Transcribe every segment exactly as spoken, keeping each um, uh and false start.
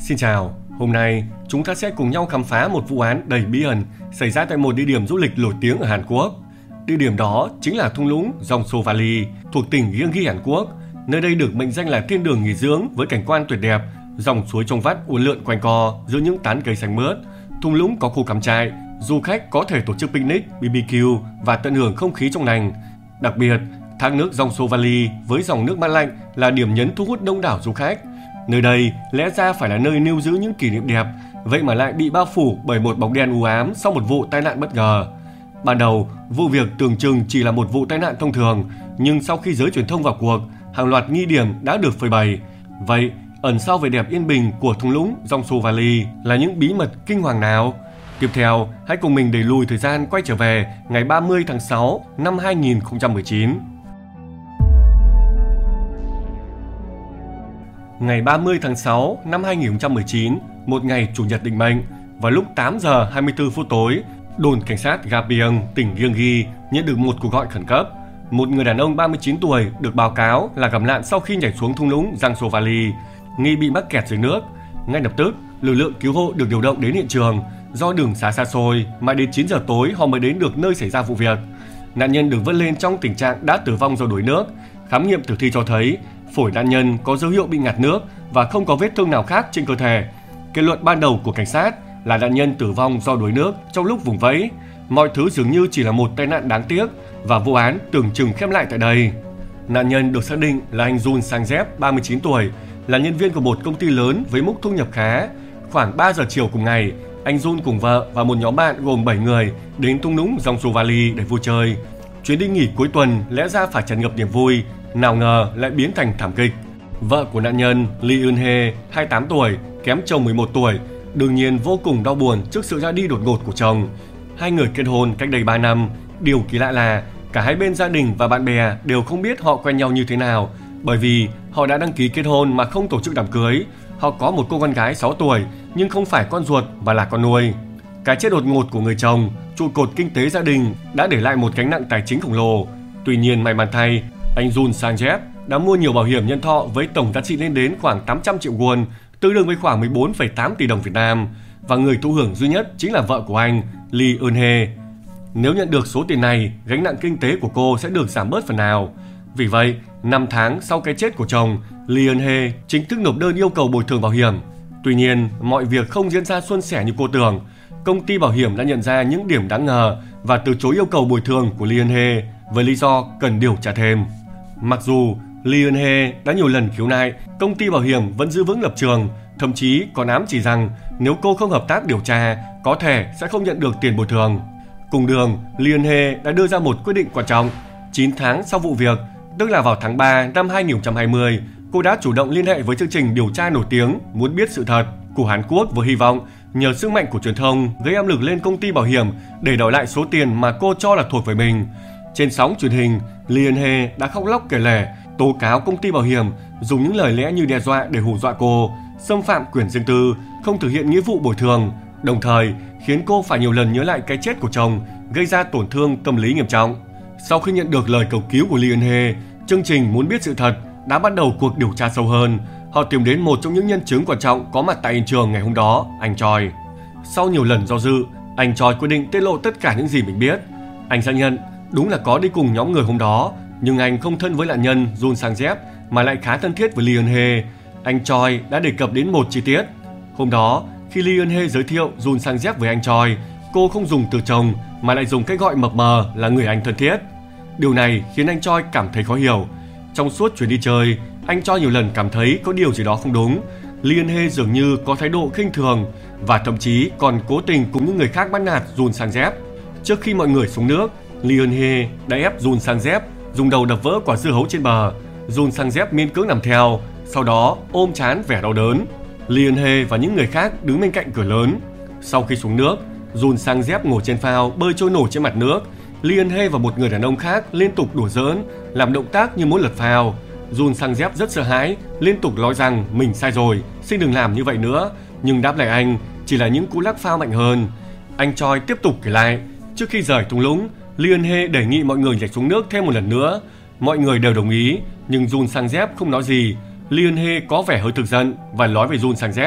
Xin chào, hôm nay chúng ta sẽ cùng nhau khám phá một vụ án đầy bí ẩn xảy ra tại một địa điểm du lịch nổi tiếng ở Hàn Quốc. Địa điểm đó chính là thung lũng Jeongso Valley thuộc tỉnh Gyeonggi, Hàn Quốc. Nơi đây được mệnh danh là thiên đường nghỉ dưỡng với cảnh quan tuyệt đẹp, dòng suối trong vắt uốn lượn quanh co giữa những tán cây xanh mướt. Thung lũng có khu cắm trại, du khách có thể tổ chức picnic, bê bê quy và tận hưởng không khí trong lành. Đặc biệt, thác nước Jeongso Valley với dòng nước mát lạnh là điểm nhấn thu hút đông đảo du khách. Nơi đây lẽ ra phải là nơi lưu giữ những kỷ niệm đẹp, vậy mà lại bị bao phủ bởi một bóng đen u ám sau một vụ tai nạn bất ngờ. Ban đầu, vụ việc tưởng chừng chỉ là một vụ tai nạn thông thường, nhưng sau khi giới truyền thông vào cuộc, hàng loạt nghi điểm đã được phơi bày. Vậy, ẩn sau vẻ đẹp yên bình của thung lũng Jeongso Valley là những bí mật kinh hoàng nào? Tiếp theo, hãy cùng mình đẩy lùi thời gian quay trở về ngày ba mươi tháng sáu năm hai nghìn không trăm mười chín. Ngày ba mươi tháng sáu năm hai nghìn không trăm mười chín, một ngày chủ nhật định mệnh, vào lúc tám giờ hai mươi tư phút tối, đồn cảnh sát Gapyeong, tỉnh Gyeonggi nhận được một cuộc gọi khẩn cấp. Một người đàn ông ba mươi chín tuổi được báo cáo là gặp nạn sau khi nhảy xuống thung lũng Jeongso Valley, nghi bị mắc kẹt dưới nước. Ngay lập tức, lực lượng cứu hộ được điều động đến hiện trường. Do đường xá xa xôi, mãi đến chín giờ tối họ mới đến được nơi xảy ra vụ việc. Nạn nhân được vớt lên trong tình trạng đã tử vong do đuối nước. Khám nghiệm tử thi cho thấy phổi nạn nhân có dấu hiệu bị ngạt nước và không có vết thương nào khác trên cơ thể. Kết luận ban đầu của cảnh sát là nạn nhân tử vong do đuối nước trong lúc vùng vẫy. Mọi thứ dường như chỉ là một tai nạn đáng tiếc và vụ án tưởng chừng khép lại tại đây. Nạn nhân được xác định là anh Jun Sang-jep, ba mươi chín tuổi, là nhân viên của một công ty lớn với mức thu nhập khá. Khoảng ba giờ chiều cùng ngày, anh Jun cùng vợ và một nhóm bạn gồm bảy người đến thung lũng Jeongso Valley để vui chơi. Chuyến đi nghỉ cuối tuần lẽ ra phải tràn ngập niềm vui, nào ngờ lại biến thành thảm kịch. Vợ của nạn nhân Lee Eun-hye, hai mươi tám tuổi, kém chồng mười một tuổi, đương nhiên vô cùng đau buồn trước sự ra đi đột ngột của chồng. Hai người kết hôn cách đây ba năm. Điều kỳ lạ là cả hai bên gia đình và bạn bè đều không biết họ quen nhau như thế nào, bởi vì họ đã đăng ký kết hôn mà không tổ chức đám cưới. Họ có một cô con gái sáu tuổi nhưng không phải con ruột mà là con nuôi. Cái chết đột ngột của người chồng, trụ cột kinh tế gia đình, đã để lại một gánh nặng tài chính khổng lồ. Tuy nhiên may mắn thay, anh Jun Sang-jep đã mua nhiều bảo hiểm nhân thọ với tổng giá trị lên đến khoảng tám trăm triệu won, tương đương với khoảng mười bốn phẩy tám tỷ đồng Việt Nam, và người thụ hưởng duy nhất chính là vợ của anh, Lee Eun-hye. Nếu nhận được số tiền này, gánh nặng kinh tế của cô sẽ được giảm bớt phần nào. Vì vậy, năm tháng sau cái chết của chồng, Lee Eun-hye chính thức nộp đơn yêu cầu bồi thường bảo hiểm. Tuy nhiên, mọi việc không diễn ra suôn sẻ như cô tưởng. Công ty bảo hiểm đã nhận ra những điểm đáng ngờ và từ chối yêu cầu bồi thường của Lee Eun-hye với lý do cần điều tra thêm. Mặc dù Lee Eun-hye đã nhiều lần khiếu nại, công ty bảo hiểm vẫn giữ vững lập trường, thậm chí còn ám chỉ rằng nếu cô không hợp tác điều tra, có thể sẽ không nhận được tiền bồi thường. Cùng đường, Lee Eun-hye đã đưa ra một quyết định quan trọng. chín tháng sau vụ việc, tức là vào tháng ba năm hai nghìn không trăm hai mươi, cô đã chủ động liên hệ với chương trình điều tra nổi tiếng Muốn biết sự thật của Hàn Quốc với hy vọng nhờ sức mạnh của truyền thông gây áp lực lên công ty bảo hiểm để đòi lại số tiền mà cô cho là thuộc về mình. Trên sóng truyền hình, Lee Eun-hye đã khóc lóc kể lể, tố cáo công ty bảo hiểm dùng những lời lẽ như đe dọa để hù dọa cô, xâm phạm quyền riêng tư, không thực hiện nghĩa vụ bồi thường, đồng thời khiến cô phải nhiều lần nhớ lại cái chết của chồng, gây ra tổn thương tâm lý nghiêm trọng. Sau khi nhận được lời cầu cứu của Lee Eun-hye, chương trình Muốn biết sự thật đã bắt đầu cuộc điều tra sâu hơn. Họ tìm đến một trong những nhân chứng quan trọng có mặt tại hiện trường ngày hôm đó, anh Choi. Sau nhiều lần do dự, anh Choi quyết định tiết lộ tất cả những gì mình biết. Anh xác nhận đúng là có đi cùng nhóm người hôm đó, nhưng anh không thân với nạn nhân Jun Sang-jep mà lại khá thân thiết với Lee Eun-hye. Anh Choi đã đề cập đến một chi tiết. Hôm đó, khi Lee Eun-hye giới thiệu Jun Sang-jep với anh Choi, cô không dùng từ chồng mà lại dùng cách gọi mập mờ là người anh thân thiết. Điều này khiến anh Choi cảm thấy khó hiểu. Trong suốt chuyến đi chơi, anh Choi nhiều lần cảm thấy có điều gì đó không đúng. Lee Eun-hye dường như có thái độ khinh thường và thậm chí còn cố tình cùng những người khác bắt nạt Jun Sang-jep. Trước khi mọi người xuống nước, Lee Eun-hye đã ép Jun Sang-jep dùng đầu đập vỡ quả dưa hấu trên bờ. Jun Sang-jep miễn cưỡng làm theo, sau đó ôm trán vẻ đau đớn. Lee Eun-hye và những người khác đứng bên cạnh cửa lớn. Sau khi xuống nước, Jun Sang-jep ngồi trên phao bơi trôi nổi trên mặt nước. Lee Eun-hye và một người đàn ông khác liên tục đùa giỡn, làm động tác như muốn lật phao. Jun Sang-jep rất sợ hãi, liên tục nói rằng mình sai rồi, xin đừng làm như vậy nữa. Nhưng đáp lại anh chỉ là những cú lắc phao mạnh hơn. Anh Choi tiếp tục kể lại, trước khi rời thung lũng, Lee Eun-hye đề nghị mọi người nhảy xuống nước thêm một lần nữa. Mọi người đều đồng ý, nhưng Jun Sang-jep không nói gì. Lee Eun-hye có vẻ hơi thực giận và nói với Jun Sang-jep,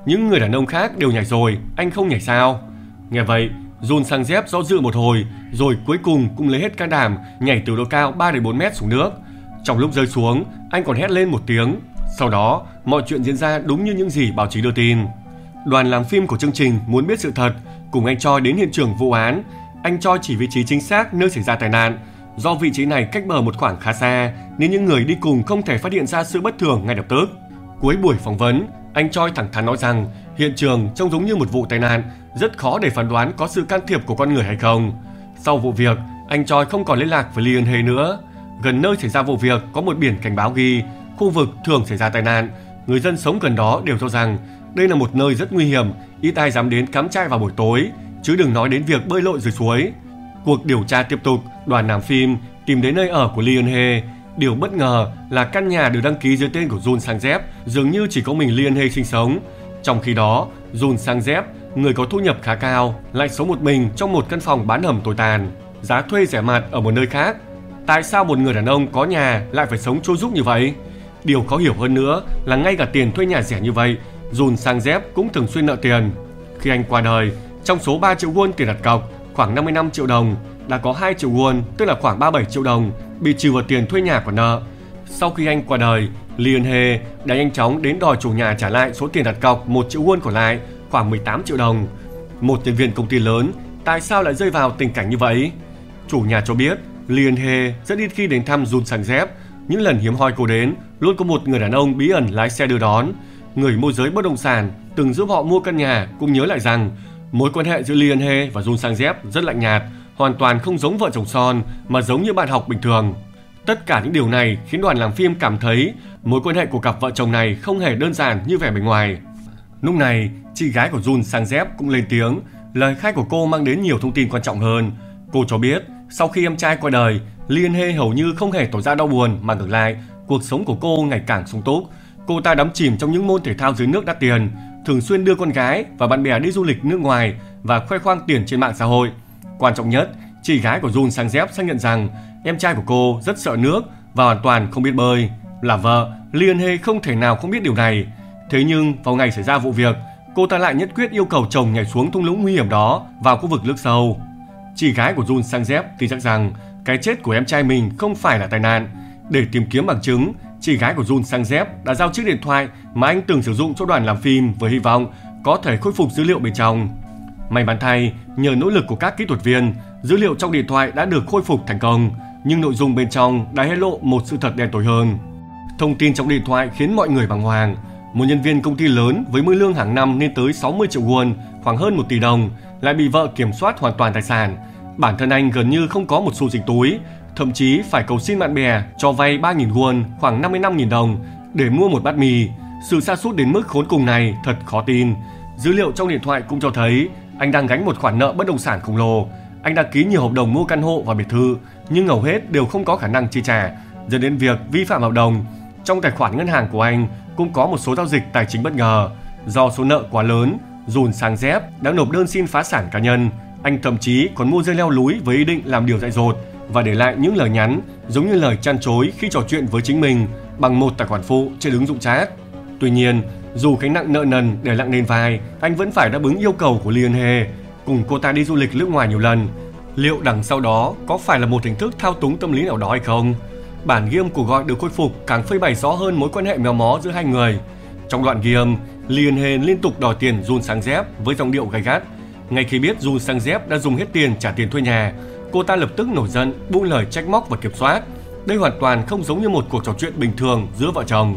Những người đàn ông khác đều nhảy rồi, anh không nhảy sao? Nghe vậy, Jun Sang Dép do dự một hồi, rồi cuối cùng cũng lấy hết can đảm nhảy từ độ cao ba đến bốn mét xuống nước. Trong lúc rơi xuống, anh còn hét lên một tiếng. Sau đó, mọi chuyện diễn ra đúng như những gì báo chí đưa tin. Đoàn làm phim của chương trình muốn biết sự thật, cùng anh Choi đến hiện trường vụ án. Anh Choi chỉ vị trí chính xác nơi xảy ra tai nạn. Do vị trí này cách bờ một khoảng khá xa, nên những người đi cùng không thể phát hiện ra sự bất thường ngay lập tức. Cuối buổi phỏng vấn, anh Choi thẳng thắn nói rằng hiện trường trông giống như một vụ tai nạn, rất khó để phán đoán có sự can thiệp của con người hay không. Sau vụ việc, anh Choi không còn liên lạc với Lee Eun Hae nữa. Gần nơi xảy ra vụ việc có một biển cảnh báo ghi khu vực thường xảy ra tai nạn. Người dân sống gần đó đều cho rằng đây là một nơi rất nguy hiểm, ít ai dám đến cắm trại vào buổi tối, chứ đừng nói đến việc bơi lội dưới suối. Cuộc điều tra tiếp tục, đoàn làm phim tìm đến nơi ở của Lee Eun Hae. Điều bất ngờ là căn nhà được đăng ký dưới tên của Jun Sang Dép dường như chỉ có mình Lee Eun Hae sinh sống. Trong khi đó, Jun Sang Dép, người có thu nhập khá cao, lại sống một mình trong một căn phòng bán hầm tồi tàn, giá thuê rẻ mạt ở một nơi khác. Tại sao một người đàn ông có nhà lại phải sống trôi dúc như vậy? Điều khó hiểu hơn nữa là ngay cả tiền thuê nhà rẻ như vậy, Jun Sang Dép cũng thường xuyên nợ tiền. Khi anh qua đời, trong số ba triệu won tiền đặt cọc, khoảng năm mươi lăm triệu đồng, đã có hai triệu won, tức là khoảng ba mươi bảy triệu đồng, bị trừ vào tiền thuê nhà của nợ. Sau khi anh qua đời, Lee Eun Hae đã nhanh chóng đến đòi chủ nhà trả lại số tiền đặt cọc một triệu won còn lại, khoảng mười tám triệu đồng. Một nhân viên công ty lớn, tại sao lại rơi vào tình cảnh như vậy? Chủ nhà cho biết Lee Eun Hae rất ít khi đến thăm Jun Sang Dép. Những lần hiếm hoi cô đến, luôn có một người đàn ông bí ẩn lái xe đưa đón. Người môi giới bất động sản từng giúp họ mua căn nhà cũng nhớ lại rằng mối quan hệ giữa Lee Eun Hae và Jun Sang Dép rất lạnh nhạt, hoàn toàn không giống vợ chồng son mà giống như bạn học bình thường. Tất cả những điều này khiến đoàn làm phim cảm thấy mối quan hệ của cặp vợ chồng này không hề đơn giản như vẻ bề ngoài. Lúc này, chị gái của Jun Sang Dép cũng lên tiếng. Lời khai của cô mang đến nhiều thông tin quan trọng hơn. Cô cho biết sau khi em trai qua đời, Lee Eun Hae hầu như không hề tỏ ra đau buồn, mà ngược lại, cuộc sống của cô ngày càng sung túc. Cô ta đắm chìm trong những môn thể thao dưới nước đắt tiền, thường xuyên đưa con gái và bạn bè đi du lịch nước ngoài và khoe khoang tiền trên mạng xã hội. Quan trọng nhất, chị gái của Jun Sang Dép xác nhận rằng em trai của cô rất sợ nước và hoàn toàn không biết bơi. Là vợ, Lee Eun Hae không thể nào không biết điều này. Thế nhưng vào ngày xảy ra vụ việc, cô ta lại nhất quyết yêu cầu chồng nhảy xuống thung lũng nguy hiểm đó vào khu vực nước sâu. Chị gái của Jun Sang Dép tin chắc rằng cái chết của em trai mình không phải là tai nạn. Để tìm kiếm bằng chứng, chị gái của Jun Sang Dép đã giao chiếc điện thoại mà anh từng sử dụng cho đoàn làm phim với hy vọng có thể khôi phục dữ liệu bên trong. May mắn thay, nhờ nỗ lực của các kỹ thuật viên, dữ liệu trong điện thoại đã được khôi phục thành công, nhưng nội dung bên trong đã hé lộ một sự thật đen tối hơn. Thông tin trong điện thoại khiến mọi người bàng hoàng. Một nhân viên công ty lớn với mức lương hàng năm lên tới sáu mươi triệu won, khoảng hơn một tỷ đồng, lại bị vợ kiểm soát hoàn toàn tài sản. Bản thân anh gần như không có một xu dính túi, thậm chí phải cầu xin bạn bè cho vay ba nghìn won, khoảng năm mươi lăm nghìn đồng, để mua một bát mì. Sự sa sút đến mức khốn cùng này thật khó tin. Dữ liệu trong điện thoại cũng cho thấy anh đang gánh một khoản nợ bất động sản khổng lồ. Anh đăng ký nhiều hợp đồng mua căn hộ và biệt thự, nhưng hầu hết đều không có khả năng chi trả, dẫn đến việc vi phạm hợp đồng. Trong tài khoản ngân hàng của anh cũng có một số giao dịch tài chính bất ngờ. Do số nợ quá lớn, Jun Sang Dép đã nộp đơn xin phá sản cá nhân. Anh thậm chí còn mua dây leo núi với ý định làm điều dại dột và để lại những lời nhắn giống như lời chăn chối khi trò chuyện với chính mình bằng một tài khoản phụ trên ứng dụng chat. Tuy nhiên, dù gánh nặng nợ nần để nặng lên vai, anh vẫn phải đáp ứng yêu cầu của Lee Eun Hae, cùng cô ta đi du lịch nước ngoài nhiều lần. Liệu đằng sau đó có phải là một hình thức thao túng tâm lý nào đó hay không? Bản ghi âm cuộc gọi được khôi phục càng phơi bày rõ hơn mối quan hệ méo mó giữa hai người. Trong đoạn ghi âm, Lee Eun Hae liên tục đòi tiền Jun Sang Dép với giọng điệu gay gắt. Ngay khi biết Jun Sang Dép đã dùng hết tiền trả tiền thuê nhà, cô ta lập tức nổi giận, buông lời trách móc và kiểm soát. Đây hoàn toàn không giống như một cuộc trò chuyện bình thường giữa vợ chồng.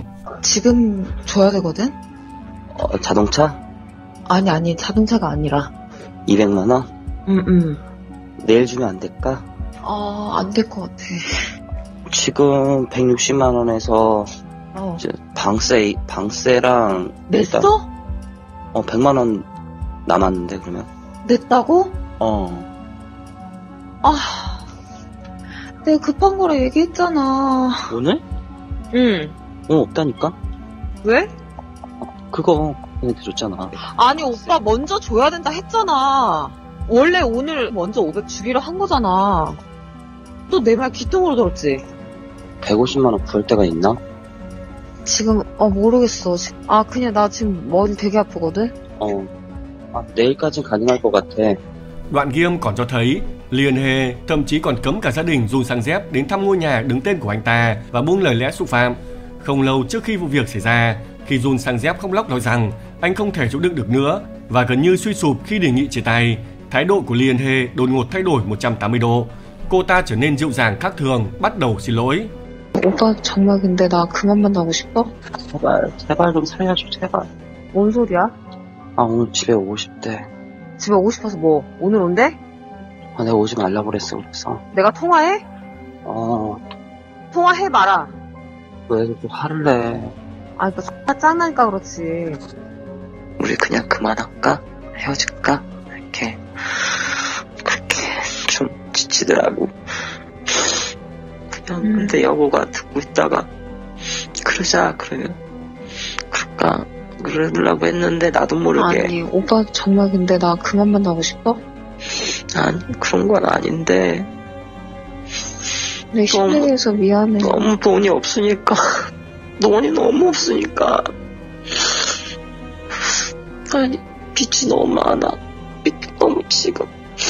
지금 줘야 되거든? 어, 자동차? 아니 아니 자동차가 아니라 이백만 원? 응응 내일 주면 안 될까? 어, 안 될 것 같아. 지금 백육십만 원에서 어. 이제 방세 방세랑 냈어? 일단, 어 백만 원 남았는데 그러면? 냈다고? 어. 아, 내가 급한 거라 얘기했잖아. 오늘? 응. 오늘 없다니까? 왜? 그거 걔한테 줬잖아. 아니 오빠 먼저 줘야 된다 했잖아. 원래 오늘 먼저 오백 주기로 한 거잖아. 또 내 말 귀통으로 들었지? 백오십만 원 구할 데가 있나? 지금 어 모르겠어. 아 그냥 나 지금 머리 되게 아프거든. 어, 아, 내일까지 가능할 것 같아. Đoạn ghi âm còn cho thấy Liên Hê thậm chí còn cấm cả gia đình Jun Sang Zep đến thăm ngôi nhà đứng tên của anh ta và buông lời lẽ xúc phạm. Không lâu trước khi vụ việc xảy ra, khi Jun Sang Zep khóc lóc nói rằng anh không thể chịu đựng được nữa và gần như suy sụp khi đề nghị chia tay, thái độ của Liên Hê đột ngột thay đổi một trăm tám mươi độ. Cô ta trở nên dịu dàng khác thường, bắt đầu xin lỗi. 오빠 정말 근데 나 그만 만나고 싶어? 제발, 제발 좀 살려줘, 제발. 뭔 소리야? 아, 오늘 집에 오고 싶대. 집에 오고 싶어서 뭐 오늘 온대? 아, 내가 오지 말라고 그랬어, 그래서. 내가 통화해? 어, 통화해봐라. 왜 이렇게 화를 내? 아 이거 X 짠나니까 그렇지. 우리 그냥 그만할까? 헤어질까? 이렇게, 그렇게 좀 지치더라고. 그냥, 음. 근데 여보가 듣고 있다가, 그러자, 그러면, 그럴까? 그러려고 했는데, 나도 모르게. 아니 오빠 정말 근데 나 그만 만나고 싶어? 아니, 그런 건 아닌데, 내 힘들게 해서 미안해. 너무 돈이 없으니까, 돈이 너무 없으니까. 아니, 빚이 너무 많아. 빚이 너무 지금,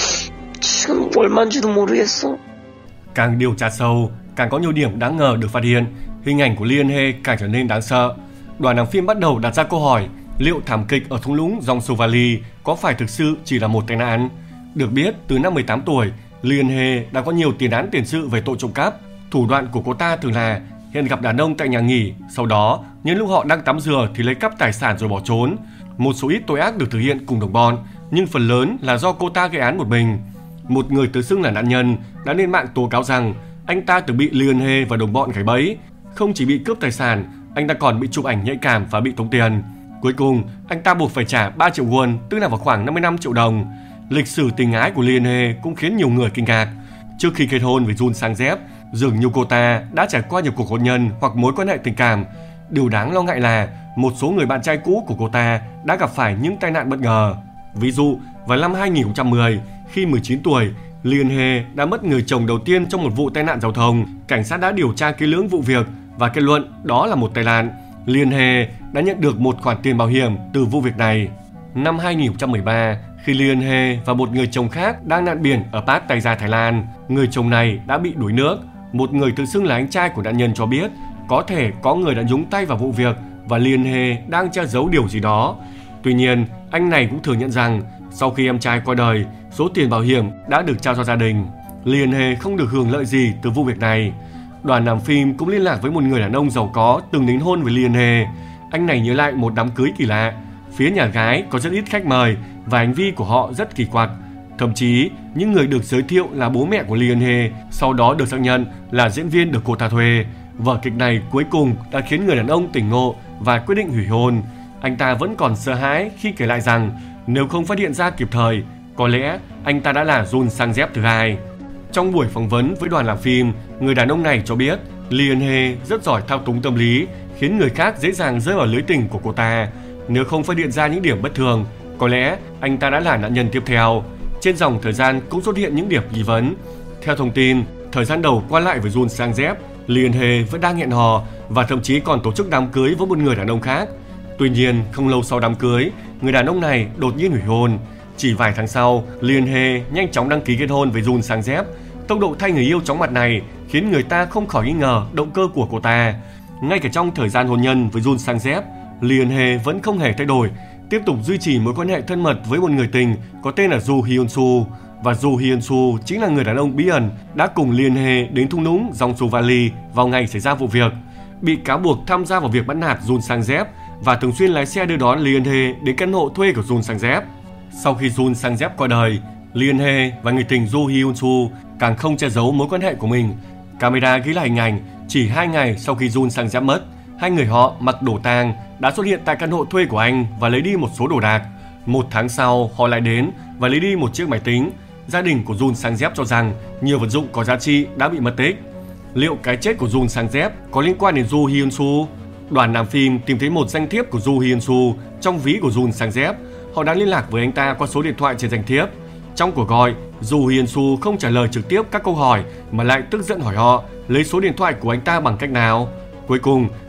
지금 얼마인지도 모르겠어. Càng điều tra sâu, càng có nhiều điểm đáng ngờ được phát hiện, hình ảnh của Liên Hê càng trở nên đáng sợ. Đoàn làm phim bắt đầu đặt ra câu hỏi liệu thảm kịch ở thung lũng Jongsu Valley có phải thực sự chỉ là một tai nạn. Được biết, từ năm mười tám tuổi, Liên Hê đã có nhiều tiền án tiền sự về tội trộm cắp. Thủ đoạn của cô ta thường là hẹn gặp đàn ông tại nhà nghỉ, sau đó nhân lúc họ đang tắm rửa thì lấy cắp tài sản rồi bỏ trốn. Một số ít tội ác được thực hiện cùng đồng bọn, nhưng phần lớn là do cô ta gây án một mình. Một người tự xưng là nạn nhân đã lên mạng tố cáo rằng anh ta từng bị Liên Hê và đồng bọn gài bẫy. Không chỉ bị cướp tài sản, anh ta còn bị chụp ảnh nhạy cảm và bị tống tiền. Cuối cùng, anh ta buộc phải trả ba triệu won, tức là vào khoảng năm mươi lăm triệu đồng. Lịch sử tình ái của Liên Hê cũng khiến nhiều người kinh ngạc. Trước khi kết hôn với Jun Sang Zep, dường như cô ta đã trải qua nhiều cuộc hôn nhân hoặc mối quan hệ tình cảm. Điều đáng lo ngại là một số người bạn trai cũ của cô ta đã gặp phải những tai nạn bất ngờ. Ví dụ, vào năm hai nghìn không trăm mười, khi mười chín tuổi, Liên Hê đã mất người chồng đầu tiên trong một vụ tai nạn giao thông. Cảnh sát đã điều tra kỹ lưỡng vụ việc và kết luận đó là một tai nạn. Liên Hê đã nhận được một khoản tiền bảo hiểm từ vụ việc này. Năm hai nghìn không trăm mười ba, khi Liên Hê và một người chồng khác đang nạn biển ở Pattaya, Thái Lan, người chồng này đã bị đuối nước. Một người tự xưng là anh trai của nạn nhân cho biết có thể có người đã nhúng tay vào vụ việc và Liên Hê đang che giấu điều gì đó. Tuy nhiên, anh này cũng thừa nhận rằng sau khi em trai qua đời, số tiền bảo hiểm đã được trao cho gia đình. Liên Hê không được hưởng lợi gì từ vụ việc này. Đoàn làm phim cũng liên lạc với một người đàn ông giàu có từng đính hôn với Liên Hê. Anh này nhớ lại một đám cưới kỳ lạ. Phía nhà gái có rất ít khách mời và hành vi của họ rất kỳ quặc. Thậm chí, những người được giới thiệu là bố mẹ của Liên Hê sau đó được xác nhận là diễn viên được cô ta thuê. Vở kịch này cuối cùng đã khiến người đàn ông tỉnh ngộ và quyết định hủy hôn. Anh ta vẫn còn sợ hãi khi kể lại rằng nếu không phát hiện ra kịp thời, có lẽ anh ta đã là Jun Sang Zep thứ hai. Trong buổi phỏng vấn với đoàn làm phim, người đàn ông này cho biết Liên Hê rất giỏi thao túng tâm lý, khiến người khác dễ dàng rơi vào lưới tình của cô ta. Nếu không phát hiện ra những điểm bất thường, có lẽ anh ta đã là nạn nhân tiếp theo. Trên dòng thời gian cũng xuất hiện những điểm nghi vấn. Theo thông tin, thời gian đầu qua lại với Jun Sang Zep, Liên Hê vẫn đang hẹn hò và thậm chí còn tổ chức đám cưới với một người đàn ông khác. Tuy nhiên, không lâu sau đám cưới, người đàn ông này đột nhiên hủy hôn. Chỉ vài tháng sau, Liên Hê nhanh chóng đăng ký kết hôn với Jun Sang Zep. Tốc độ thay người yêu chóng mặt này khiến người ta không khỏi nghi ngờ động cơ của cô ta. Ngay cả trong thời gian hôn nhân với Jun Sang Zep, Liên Hê vẫn không hề thay đổi, tiếp tục duy trì mối quan hệ thân mật với một người tình có tên là Joo Hyun Soo. Và Joo Hyun Soo chính là người đàn ông bí ẩn đã cùng Liên Hê đến thung lũng Jongsu Valley vào ngày xảy ra vụ việc. Bị cáo buộc tham gia vào việc bắt nạt Jun Sang Zep và thường xuyên lái xe đưa đón Liên Hê đến căn hộ thuê của Jun Sang Zep. Sau khi Jun Sang Zep qua đời, Liên Hê và người tình Joo Hyun Soo càng không che giấu mối quan hệ của mình. Camera ghi lại hình ảnh chỉ hai ngày sau khi Jun Sang Zep mất, hai người họ mặc đồ tang đã xuất hiện tại căn hộ thuê của anh và lấy đi một số đồ đạc. Một tháng sau, họ lại đến và lấy đi một chiếc máy tính. Gia đình của Jun Sang Zep cho rằng nhiều vật dụng có giá trị đã bị mất tích. Liệu cái chết của Jun Sang Zep có liên quan đến Joo Hyun Soo? Đoàn làm phim tìm thấy một danh thiếp của Joo Hyun Soo trong ví của Jun Sang Zep. Họ đã liên lạc với anh ta qua số điện thoại trên danh thiếp. Trong cuộc gọi, Joo Hyun Soo không trả lời trực tiếp các câu hỏi mà lại tức giận hỏi họ lấy số điện thoại của anh ta bằng cách nào. Cuối cùng,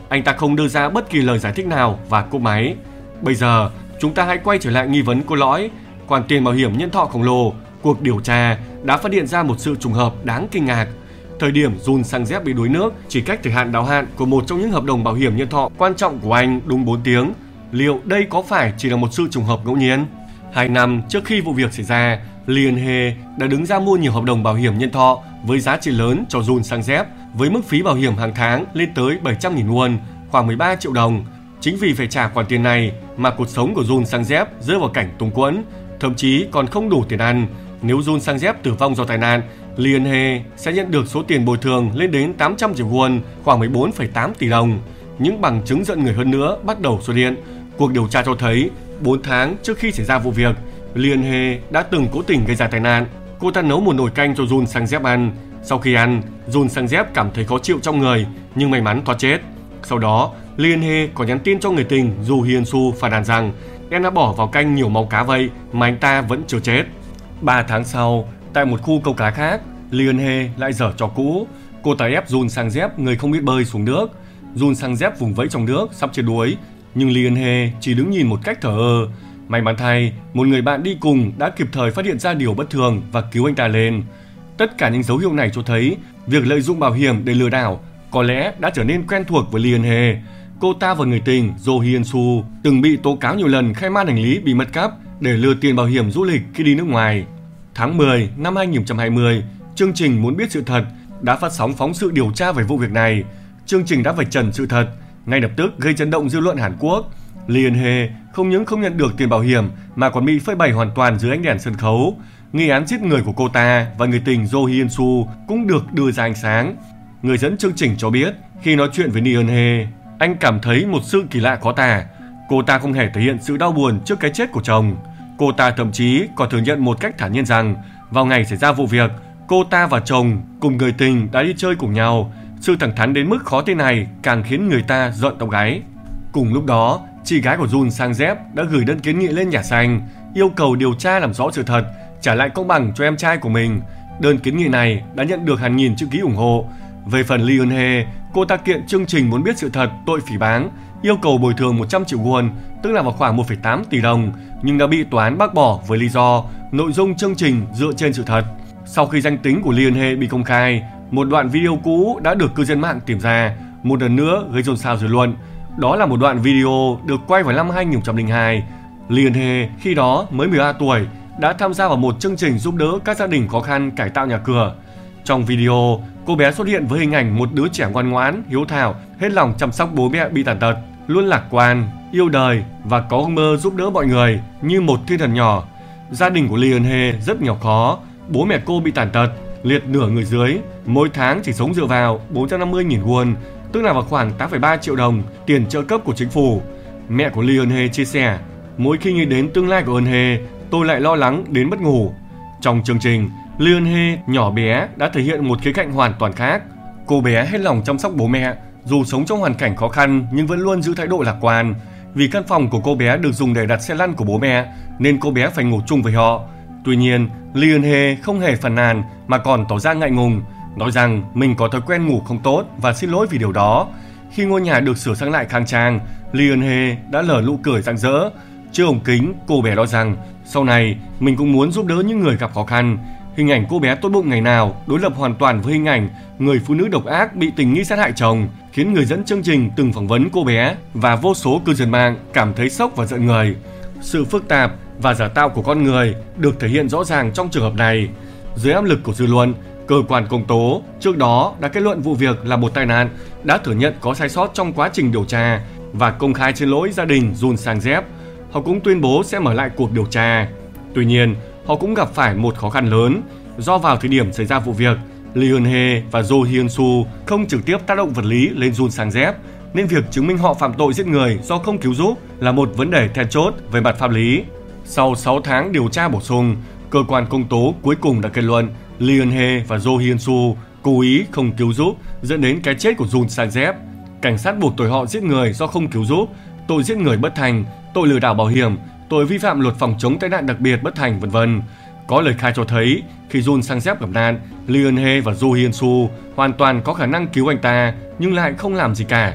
anh ta không đưa ra bất kỳ lời giải thích nào và cúp máy. Bây giờ, chúng ta hãy quay trở lại nghi vấn cốt lõi. Khoản tiền bảo hiểm nhân thọ khổng lồ. Cuộc điều tra đã phát hiện ra một sự trùng hợp đáng kinh ngạc. Thời điểm Jun Sang Sep bị đuối nước chỉ cách thời hạn đáo hạn của một trong những hợp đồng bảo hiểm nhân thọ quan trọng của anh đúng bốn tiếng. Liệu đây có phải chỉ là một sự trùng hợp ngẫu nhiên? Hai năm trước khi vụ việc xảy ra, Lee Eun-hye đã đứng ra mua nhiều hợp đồng bảo hiểm nhân thọ với giá trị lớn cho Jun Sang Sep với mức phí bảo hiểm hàng tháng lên tới bảy trăm nghìn won, khoảng mười ba triệu đồng. Chính vì phải trả khoản tiền này mà cuộc sống của Jun Sang Sep rơi vào cảnh túng quẫn, thậm chí còn không đủ tiền ăn. Nếu Jun Sang Sep tử vong do tai nạn, Lee Eun-hye sẽ nhận được số tiền bồi thường lên đến tám trăm triệu won, khoảng mười bốn phẩy tám tỷ đồng. Những bằng chứng giận người hơn nữa bắt đầu xuất hiện. Cuộc điều tra cho thấy, bốn tháng trước khi xảy ra vụ việc, Lee Eun-hye đã từng cố tình gây ra tai nạn. Cô ta nấu một nồi canh cho Jun Sang Sep ăn. Sau khi ăn, Jun Sang Sep cảm thấy khó chịu trong người, nhưng may mắn thoát chết. Sau đó, Lee Eun-hye còn nhắn tin cho người tình Joo Hyun-soo phàn nàn rằng em đã bỏ vào canh nhiều máu cá vậy mà anh ta vẫn chưa chết. Ba tháng sau, tại một khu câu cá khác, Lee Eun-hye lại giở trò cũ. Cô ta ép Jun Sang Sep, người không biết bơi, xuống nước. Jun Sang Sep vùng vẫy trong nước, sắp chết đuối, nhưng Lee Eun-hye chỉ đứng nhìn một cách thờ ơ. May mắn thay, một người bạn đi cùng đã kịp thời phát hiện ra điều bất thường và cứu anh ta lên. Tất cả những dấu hiệu này cho thấy việc lợi dụng bảo hiểm để lừa đảo có lẽ đã trở nên quen thuộc với Lee Eun-hye. Cô ta và người tình Jo Hyun-soo từng bị tố cáo nhiều lần khai man hành lý bị mất cắp để lừa tiền bảo hiểm du lịch khi đi nước ngoài. Tháng mười năm hai nghìn không trăm hai mươi, chương trình Muốn biết sự thật đã phát sóng phóng sự điều tra về vụ việc này. Chương trình đã vạch trần sự thật, ngay lập tức gây chấn động dư luận Hàn Quốc. Lee Eun-hye không những không nhận được tiền bảo hiểm mà còn bị phơi bày hoàn toàn dưới ánh đèn sân khấu. Nghi án giết người của cô ta và người tình Jo Hyun-soo cũng được đưa ra ánh sáng. Người dẫn chương trình cho biết khi nói chuyện với Lee Eun-hye, anh cảm thấy một sự kỳ lạ khó tả. Cô ta không hề thể hiện sự đau buồn trước cái chết của chồng. Cô ta thậm chí còn thừa nhận một cách thản nhiên rằng vào ngày xảy ra vụ việc, cô ta và chồng cùng người tình đã đi chơi cùng nhau. Sự thẳng thắn đến mức khó tin này càng khiến người ta rợn tóc gáy. Cùng lúc đó, chị gái của Jun Sang Sep đã gửi đơn kiến nghị lên Nhà Xanh, yêu cầu điều tra làm rõ sự thật, trả lại công bằng cho em trai của mình. Đơn kiến nghị này đã nhận được hàng nghìn chữ ký ủng hộ. Về phần Lee Eun-hye, cô ta kiện chương trình Muốn biết sự thật tội phỉ báng, yêu cầu bồi thường một trăm triệu won, tức là vào khoảng một phẩy tám tỷ đồng, nhưng đã bị tòa án bác bỏ với lý do nội dung chương trình dựa trên sự thật. Sau khi danh tính của Lee Eun-hye bị công khai, một đoạn video cũ đã được cư dân mạng tìm ra, một lần nữa gây xôn xao dư luận. Đó là một đoạn video được quay vào năm hai nghìn không trăm lẻ hai. Lee Eun-hye khi đó mới mười ba tuổi đã tham gia vào một chương trình giúp đỡ các gia đình khó khăn cải tạo nhà cửa. Trong video, cô bé xuất hiện với hình ảnh một đứa trẻ ngoan ngoãn, hiếu thảo, hết lòng chăm sóc bố mẹ bị tàn tật, luôn lạc quan, yêu đời và có ước mơ giúp đỡ mọi người như một thiên thần nhỏ. Gia đình của Lee Eun-hye rất nghèo khó, bố mẹ cô bị tàn tật, liệt nửa người dưới, mỗi tháng chỉ sống dựa vào bốn trăm năm mươi nghìn won, tức là vào khoảng tám phẩy ba triệu đồng tiền trợ cấp của chính phủ. Mẹ của Lee Eun-hye chia sẻ, mỗi khi nghĩ đến tương lai của Eun-hye, tôi lại lo lắng đến mất ngủ. Trong chương trình, Lee Eun-hye nhỏ bé đã thể hiện một khía cạnh hoàn toàn khác. Cô bé hết lòng chăm sóc bố mẹ, dù sống trong hoàn cảnh khó khăn nhưng vẫn luôn giữ thái độ lạc quan. Vì căn phòng của cô bé được dùng để đặt xe lăn của bố mẹ nên cô bé phải ngủ chung với họ. Tuy nhiên, Lee Eun-hye không hề phàn nàn mà còn tỏ ra ngại ngùng, nói rằng mình có thói quen ngủ không tốt và xin lỗi vì điều đó. Khi ngôi nhà được sửa sang lại khang trang, Lee Eun-hye đã nở nụ cười rạng rỡ. Trước ống kính, cô bé nói rằng sau này mình cũng muốn giúp đỡ những người gặp khó khăn. Hình ảnh cô bé tốt bụng ngày nào đối lập hoàn toàn với hình ảnh người phụ nữ độc ác bị tình nghi sát hại chồng, khiến người dẫn chương trình từng phỏng vấn cô bé và vô số cư dân mạng cảm thấy sốc và giận người. Sự phức tạp và giả tạo của con người được thể hiện rõ ràng trong trường hợp này. Dưới áp lực của dư luận, cơ quan công tố trước đó đã kết luận vụ việc là một tai nạn, đã thừa nhận có sai sót trong quá trình điều tra và công khai xin lỗi gia đình Jun Sang Sep. Họ cũng tuyên bố sẽ mở lại cuộc điều tra. Tuy nhiên, họ cũng gặp phải một khó khăn lớn, do vào thời điểm xảy ra vụ việc, Lee Eun-hye và Jo Hyun-soo không trực tiếp tác động vật lý lên Jun Sang Sep, nên việc chứng minh họ phạm tội giết người do không cứu giúp là một vấn đề then chốt về mặt pháp lý. Sau sáu tháng điều tra bổ sung, cơ quan công tố cuối cùng đã kết luận Lee Eun-hye và Jo Hyun-soo cố ý không cứu giúp dẫn đến cái chết của Jun Sang Sep. Cảnh sát buộc tội họ giết người do không cứu giúp, tội giết người bất thành, tội lừa đảo bảo hiểm, tội vi phạm luật phòng chống tai nạn đặc biệt bất thành, vân vân. Có lời khai cho thấy khi Jun Sang Sep gặp nạn, Lee Eun-hye và Jo Hyun-soo hoàn toàn có khả năng cứu anh ta nhưng lại không làm gì cả.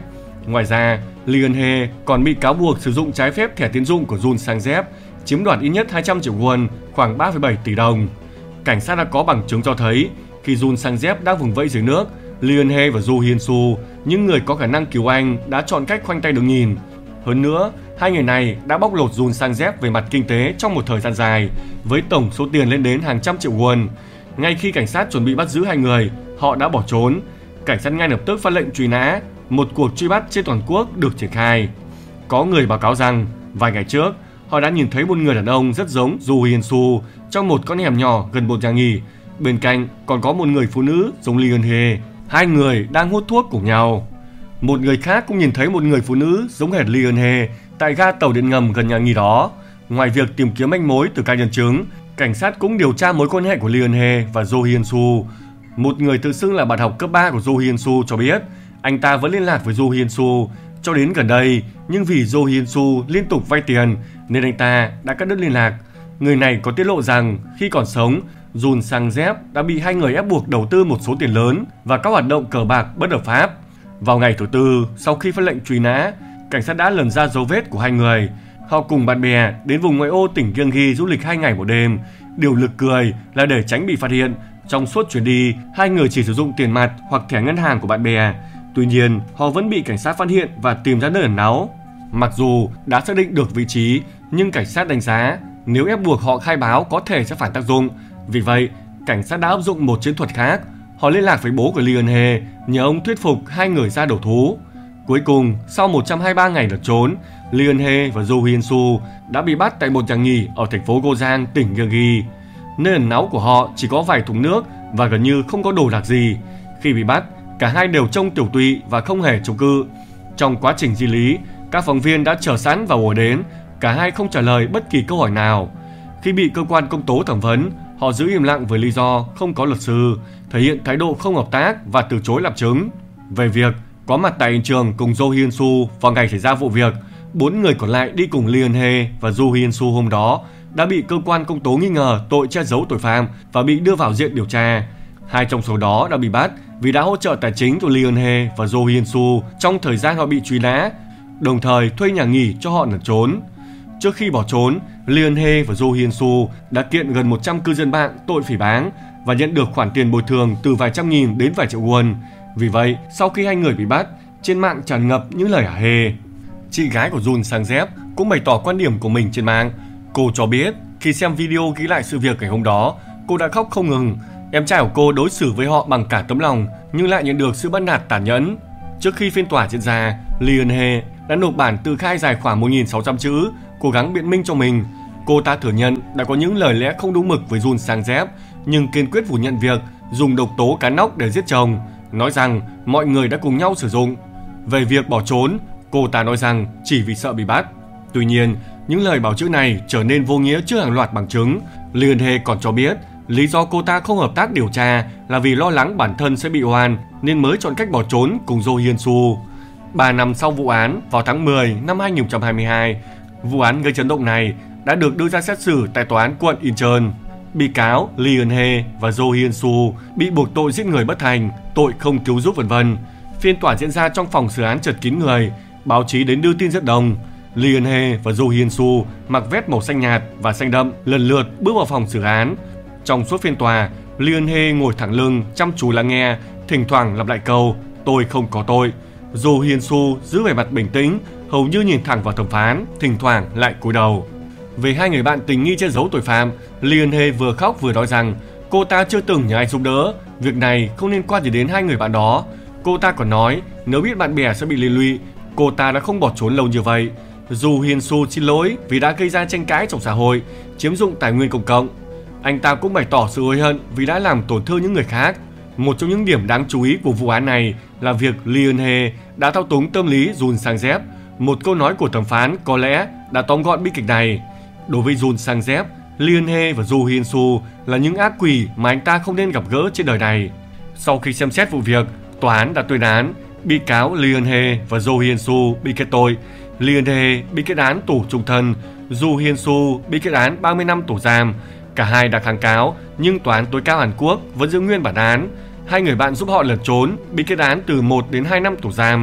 Ngoài ra, Lee Eun-hye còn bị cáo buộc sử dụng trái phép thẻ tín dụng của Yoon Sang-jaep, chiếm đoạt ít nhất hai trăm triệu won, khoảng ba phẩy bảy tỷ đồng. Cảnh sát đã có bằng chứng cho thấy khi Yoon Sang-jaep đang vùng vẫy dưới nước, Lee Eun-hye và Jo Hyun-soo, những người có khả năng cứu anh, đã chọn cách khoanh tay đứng nhìn. Hơn nữa, hai người này đã bóc lột Yoon Sang-jaep về mặt kinh tế trong một thời gian dài, với tổng số tiền lên đến hàng trăm triệu won. Ngay khi cảnh sát chuẩn bị bắt giữ hai người, họ đã bỏ trốn. Cảnh sát ngay lập tức phát lệnh truy nã. Một cuộc truy bắt trên toàn quốc được triển khai. Có người báo cáo rằng vài ngày trước họ đã nhìn thấy một người đàn ông rất giống Jo Hyun-soo trong một con hẻm nhỏ gần một nhà nghỉ. Bên cạnh còn có một người phụ nữ giống Lee Eun-hye. Hai người đang hút thuốc cùng nhau. Một người khác cũng nhìn thấy một người phụ nữ giống hệt Lee Eun-hye tại ga tàu điện ngầm gần nhà nghỉ đó. Ngoài việc tìm kiếm manh mối từ các nhân chứng, cảnh sát cũng điều tra mối quan hệ của Lee Eun-hye và Jo Hyun-soo. Một người tự xưng là bạn học cấp ba của Jo Hyun-soo cho biết anh ta vẫn liên lạc với Jo Hyun-soo cho đến gần đây, nhưng vì Jo Hyun-soo liên tục vay tiền nên anh ta đã cắt đứt liên lạc. Người này có tiết lộ rằng khi còn sống, Yoon Sang-jaep đã bị hai người ép buộc đầu tư một số tiền lớn và các hoạt động cờ bạc bất hợp pháp. Vào ngày thứ tư, sau khi phát lệnh truy nã, cảnh sát đã lần ra dấu vết của hai người. Họ cùng bạn bè đến vùng ngoại ô tỉnh Gyeonggi du lịch hai ngày một đêm. Điều nực cười là để tránh bị phát hiện, trong suốt chuyến đi, hai người chỉ sử dụng tiền mặt hoặc thẻ ngân hàng của bạn bè. Tuy nhiên, họ vẫn bị cảnh sát phát hiện và tìm ra nơi ẩn náu. Mặc dù đã xác định được vị trí, nhưng cảnh sát đánh giá nếu ép buộc họ khai báo có thể sẽ phản tác dụng. Vì vậy, cảnh sát đã áp dụng một chiến thuật khác. Họ liên lạc với bố của Lee Eun-hye, nhờ ông thuyết phục hai người ra đầu thú. Cuối cùng, sau một trăm hai mươi ba ngày lẩn trốn, Lee Eun-hye và Jo Hyun-soo đã bị bắt tại một nhà nghỉ ở thành phố Gojang, tỉnh Gyeonggi. Nơi ẩn náu của họ chỉ có vài thùng nước và gần như không có đồ đạc gì. Khi bị bắt, cả hai đều trông tiểu tụy và không hề chống cự. Trong quá trình di lý, các phóng viên đã chờ sẵn và ùa đến. Cả hai không trả lời bất kỳ câu hỏi nào. Khi bị cơ quan công tố thẩm vấn, họ giữ im lặng với lý do không có luật sư, thể hiện thái độ không hợp tác và từ chối làm chứng. Về việc có mặt tại hiện trường cùng Jo Hyun-soo vào ngày xảy ra vụ việc, bốn người còn lại đi cùng Lee Eun-hye và Jo Hyun-soo hôm đó đã bị cơ quan công tố nghi ngờ tội che giấu tội phạm và bị đưa vào diện điều tra. Hai trong số đó đã bị bắt vì đã hỗ trợ tài chính cho Lee Eun-hye và Jo Hyun-soo trong thời gian họ bị truy nã, đồng thời thuê nhà nghỉ cho họ lẩn trốn. Trước khi bỏ trốn, Lee Eun-hye và Jo Hyun-soo đã kiện gần một trăm cư dân mạng tội phỉ báng và nhận được khoản tiền bồi thường từ vài trăm nghìn đến vài triệu won. Vì vậy, sau khi hai người bị bắt, trên mạng tràn ngập những lời hả hê. Chị gái của Yoon Sang-jaep cũng bày tỏ quan điểm của mình trên mạng. Cô cho biết khi xem video ghi lại sự việc ngày hôm đó, cô đã khóc không ngừng. Em trai của cô đối xử với họ bằng cả tấm lòng nhưng lại nhận được sự bắt nạt tàn nhẫn. Trước khi phiên tòa diễn ra, Lee Eun-hye đã nộp bản tự khai dài khoảng một nghìn sáu trăm chữ, cố gắng biện minh cho mình. Cô ta thừa nhận đã có những lời lẽ không đúng mực với Yoon Sang-jaep, nhưng kiên quyết phủ nhận việc dùng độc tố cá nóc để giết chồng, nói rằng mọi người đã cùng nhau sử dụng. Về việc bỏ trốn, cô ta nói rằng chỉ vì sợ bị bắt. Tuy nhiên, những lời bào chữa này trở nên vô nghĩa trước hàng loạt bằng chứng. Lee Eun-hye còn cho biết lý do cô ta không hợp tác điều tra là vì lo lắng bản thân sẽ bị oan nên mới chọn cách bỏ trốn cùng Jo Hyun-soo. Ba năm sau vụ án, vào tháng mười năm hai nghìn không trăm hai mươi hai, vụ án gây chấn động này đã được đưa ra xét xử tại tòa án quận Incheon. Bị cáo Lee Eun-hye và Jo Hyun-soo bị buộc tội giết người bất thành, tội không cứu giúp vân vân. Phiên tòa diễn ra trong phòng xử án chật kín người, báo chí đến đưa tin rất đông. Lee Eun-hye và Jo Hyun-soo mặc vest màu xanh nhạt và xanh đậm lần lượt bước vào phòng xử án. Trong suốt phiên tòa, Lee Eun-hye ngồi thẳng lưng, chăm chú lắng nghe, thỉnh thoảng lặp lại câu "tôi không có tội". Jo Hyun-soo giữ vẻ mặt bình tĩnh, hầu như nhìn thẳng vào thẩm phán, thỉnh thoảng lại cúi đầu. Về hai người bạn tình nghi che giấu tội phạm, Lee Eun-hye vừa khóc vừa nói rằng cô ta chưa từng nhờ ai giúp đỡ, việc này không liên quan gì đến hai người bạn đó. Cô ta còn nói nếu biết bạn bè sẽ bị liên lụy, cô ta đã không bỏ trốn lâu như vậy. Jo Hyun-soo xin lỗi vì đã gây ra tranh cãi trong xã hội, chiếm dụng tài nguyên công cộng. Anh ta cũng bày tỏ sự hối hận vì đã làm tổn thương những người khác. Một trong những điểm đáng chú ý của vụ án này là việc Lee Eun-hye đã thao túng tâm lý Yoon Sang-jaep. Một câu nói của thẩm phán có lẽ đã tóm gọn bi kịch này. Đối với Yoon Sang-jaep, Lee Eun-hye và Jo Hyun-soo là những ác quỷ mà anh ta không nên gặp gỡ trên đời này. Sau khi xem xét vụ việc, tòa án đã tuyên án bị cáo Lee Eun-hye và Jo Hyun-soo bị kết tội. Lee Eun-hye bị kết án tù chung thân, Jo Hyun-soo bị kết án ba mươi năm tù giam. Cả hai đã kháng cáo, nhưng tòa án tối cao Hàn Quốc vẫn giữ nguyên bản án. Hai người bạn giúp họ lẩn trốn bị kết án từ một đến hai năm tù giam.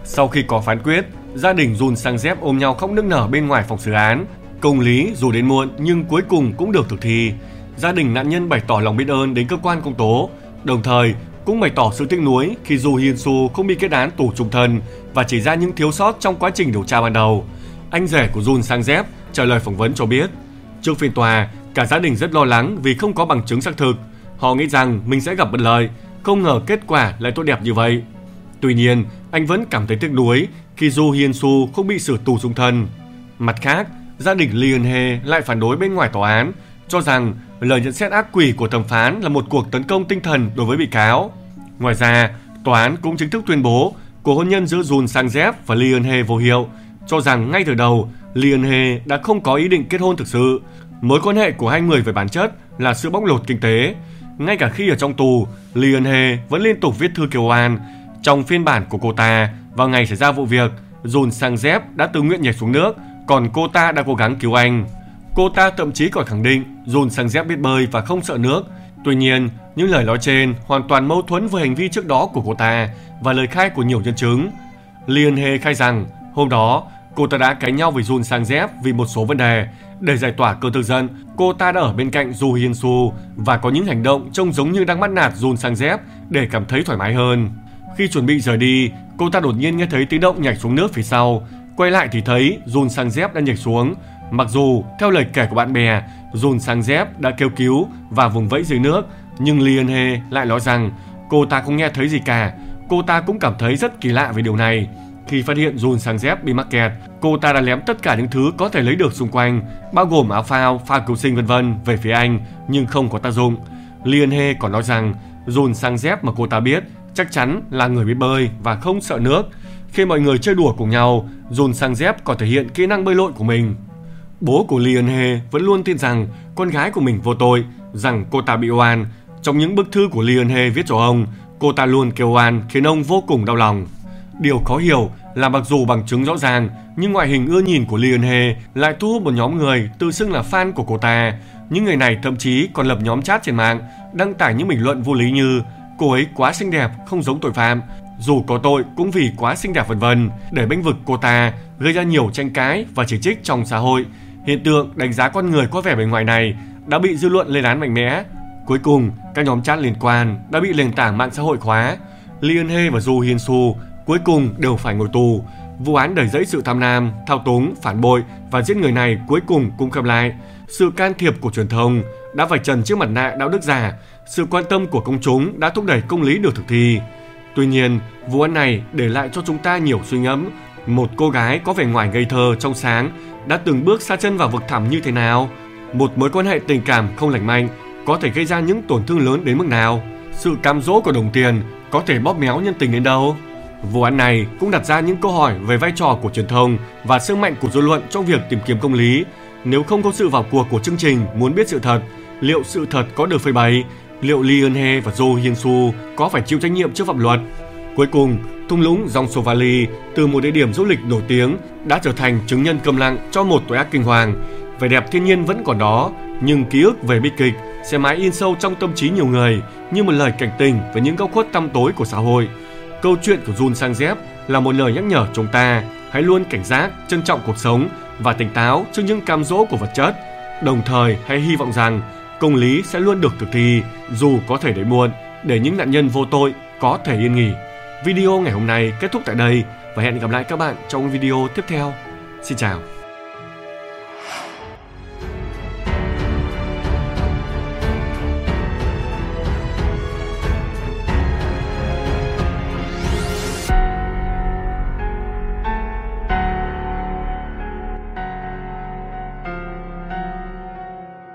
Sau khi có phán quyết, gia đình Jun Sang Sep ôm nhau khóc nức nở bên ngoài phòng xử án. Công lý dù đến muộn nhưng cuối cùng cũng được thực thi. Gia đình nạn nhân bày tỏ lòng biết ơn đến cơ quan công tố, đồng thời cũng bày tỏ sự tiếc nuối khi Joo Hyun Soo không bị kết án tù chung thân và chỉ ra những thiếu sót trong quá trình điều tra ban đầu. Anh rể của Jun Sang Sep trả lời phỏng vấn cho biết, trước phiên tòa, cả gia đình rất lo lắng vì không có bằng chứng xác thực. Họ nghĩ rằng mình sẽ gặp bất lợi, không ngờ kết quả lại tốt đẹp như vậy. Tuy nhiên, anh vẫn cảm thấy tiếc nuối khi Joo Hyun Soo không bị xử tù chung thân. Mặt khác, gia đình Lee Eun Hye lại phản đối bên ngoài tòa án, cho rằng lời nhận xét ác quỷ của thẩm phán là một cuộc tấn công tinh thần đối với bị cáo. Ngoài ra, tòa án cũng chính thức tuyên bố cuộc hôn nhân giữa Jun Sang Sep và Lee Eun Hye vô hiệu, cho rằng ngay từ đầu Lee Eun Hye đã không có ý định kết hôn thực sự. Mối quan hệ của hai người về bản chất là sự bóc lột kinh tế. Ngay cả khi ở trong tù, Lee Eun Hye vẫn liên tục viết thư kêu oan. Trong phiên bản của cô ta, vào ngày xảy ra vụ việc, Jun Sang Sep đã tự nguyện nhảy xuống nước, còn cô ta đã cố gắng cứu anh. Cô ta thậm chí còn khẳng định Jun Sang Sep biết bơi và không sợ nước. Tuy nhiên, những lời nói trên hoàn toàn mâu thuẫn với hành vi trước đó của cô ta và lời khai của nhiều nhân chứng. Lee Eun Hye khai rằng hôm đó cô ta đã cãi nhau với Jun Sang Sep vì một số vấn đề. Để giải tỏa cơn tức giận, cô ta đã ở bên cạnh Joo Hyun Soo và có những hành động trông giống như đang bắt nạt Jun Sang Sep để cảm thấy thoải mái hơn. Khi chuẩn bị rời đi, cô ta đột nhiên nghe thấy tiếng động nhảy xuống nước phía sau. Quay lại thì thấy Jun Sang Sep đã nhảy xuống. Mặc dù theo lời kể của bạn bè, Jun Sang Sep đã kêu cứu và vùng vẫy dưới nước, nhưng Lee Eun Hye lại nói rằng cô ta không nghe thấy gì cả. Cô ta cũng cảm thấy rất kỳ lạ về điều này. Khi phát hiện Jun Sang Sep bị mắc kẹt, cô ta đã ném tất cả những thứ có thể lấy được xung quanh, bao gồm áo phao, phao cứu sinh vân vân về phía anh, nhưng không có tác dụng. Lee Eun Hye còn nói rằng Jun Sang Sep mà cô ta biết chắc chắn là người biết bơi và không sợ nước. Khi mọi người chơi đùa cùng nhau, Jun Sang Sep còn thể hiện kỹ năng bơi lội của mình. Bố của Lee Eun Hye vẫn luôn tin rằng con gái của mình vô tội, rằng cô ta bị oan. Trong những bức thư của Lee Eun Hye viết cho ông, cô ta luôn kêu oan khiến ông vô cùng đau lòng. Điều khó hiểu là mặc dù bằng chứng rõ ràng, nhưng ngoại hình ưa nhìn của Lee Eun Hye lại thu hút một nhóm người tự xưng là fan của cô ta. Những người này thậm chí còn lập nhóm chat trên mạng, đăng tải những bình luận vô lý như cô ấy quá xinh đẹp, không giống tội phạm, dù có tội cũng vì quá xinh đẹp vân vân, để bênh vực cô ta, gây ra nhiều tranh cãi và chỉ trích trong xã hội. Hiện tượng đánh giá con người qua vẻ bề ngoài này đã bị dư luận lên án mạnh mẽ. Cuối cùng, các nhóm chat liên quan đã bị nền tảng mạng xã hội khóa. Lee Eun Hye và Joo Hyun Soo cuối cùng đều phải ngồi tù. Vụ án đầy rẫy sự tham lam, thao túng, phản bội và giết người này cuối cùng cũng khép lại. Sự can thiệp của truyền thông đã vạch trần chiếc mặt nạ đạo đức giả. Sự quan tâm của công chúng đã thúc đẩy công lý được thực thi. Tuy nhiên, vụ án này để lại cho chúng ta nhiều suy ngẫm. Một cô gái có vẻ ngoài ngây thơ, trong sáng đã từng bước sa chân vào vực thẳm như thế nào? Một mối quan hệ tình cảm không lành mạnh có thể gây ra những tổn thương lớn đến mức nào? Sự cám dỗ của đồng tiền có thể bóp méo nhân tình đến đâu? Vụ án này cũng đặt ra những câu hỏi về vai trò của truyền thông và sức mạnh của dư luận trong việc tìm kiếm công lý. Nếu không có sự vào cuộc của chương trình Muốn biết sự thật, liệu sự thật có được phơi bày? Liệu Lee Eun Hye và Joo Hyun Soo có phải chịu trách nhiệm trước pháp luật? Cuối cùng, thung lũng Jongso Valley từ một địa điểm du lịch nổi tiếng đã trở thành chứng nhân câm lặng cho một tội ác kinh hoàng. Vẻ đẹp thiên nhiên vẫn còn đó, nhưng ký ức về bi kịch sẽ mãi in sâu trong tâm trí nhiều người như một lời cảnh tỉnh về những góc khuất tăm tối của xã hội. Câu chuyện của Jun Sang Sep là một lời nhắc nhở chúng ta hãy luôn cảnh giác, trân trọng cuộc sống và tỉnh táo trước những cám dỗ của vật chất. Đồng thời, hãy hy vọng rằng công lý sẽ luôn được thực thi dù có thể đến muộn, để những nạn nhân vô tội có thể yên nghỉ. Video ngày hôm nay kết thúc tại đây và hẹn gặp lại các bạn trong video tiếp theo. Xin chào.